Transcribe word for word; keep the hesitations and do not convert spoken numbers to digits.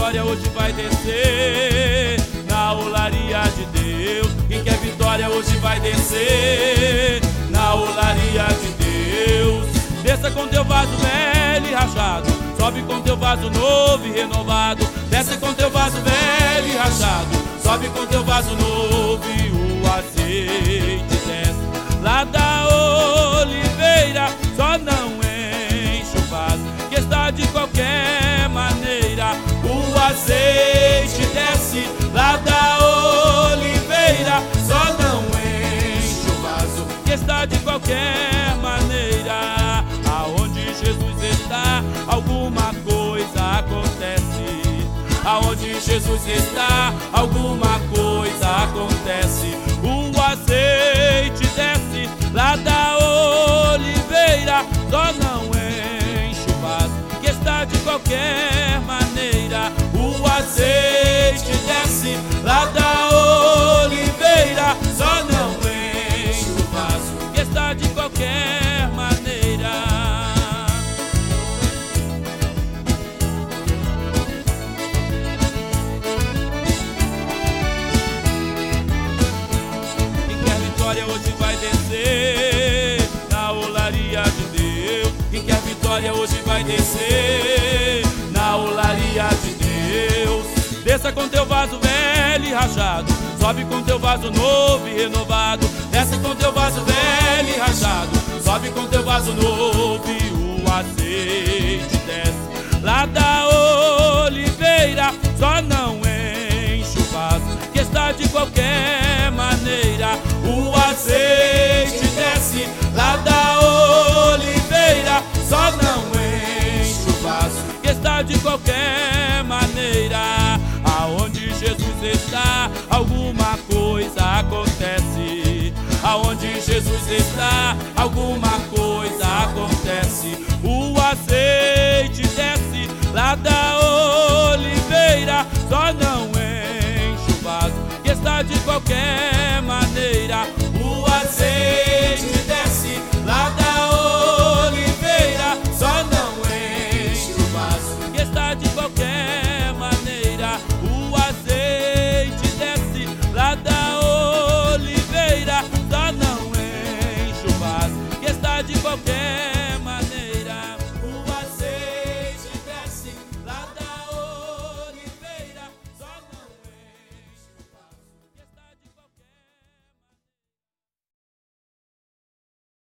vitória hoje vai descer na olaria de Deus. Quem quer vitória hoje vai descer na olaria de Deus. Desça com teu vaso velho e rachado, sobe com teu vaso novo e renovado. Desce com teu vaso velho e rachado, sobe com teu vaso novo e o azeite desce lá da oliveira. Só não enche o vaso que está de qualquer maneira. O azeite desce lá da oliveira. Só não enche o vaso que está de qualquer maneira. Aonde Jesus está, alguma coisa acontece. Aonde Jesus está, alguma coisa acontece. O azeite desce lá da oliveira. Só não enche o vaso que está de qualquer maneira. O azeite desce lá da oliveira. Só não enche o vaso que está de qualquer maneira. Hoje vai descer na olaria de Deus. Quem quer vitória hoje vai descer na olaria de Deus. Desça com teu vaso velho e rachado, sobe com teu vaso novo e renovado. Desce com teu vaso velho e rachado, sobe com teu vaso novo e o azeite desce lá da oliveira. Só não enche o vaso que está de qualquer maneira. O azeite desce lá da oliveira. Só não enche o vaso que está de qualquer maneira. Aonde Jesus está, alguma coisa acontece. Aonde Jesus está, alguma coisa acontece. O azeite desce lá da oliveira. Só não enche o vaso que está de qualquer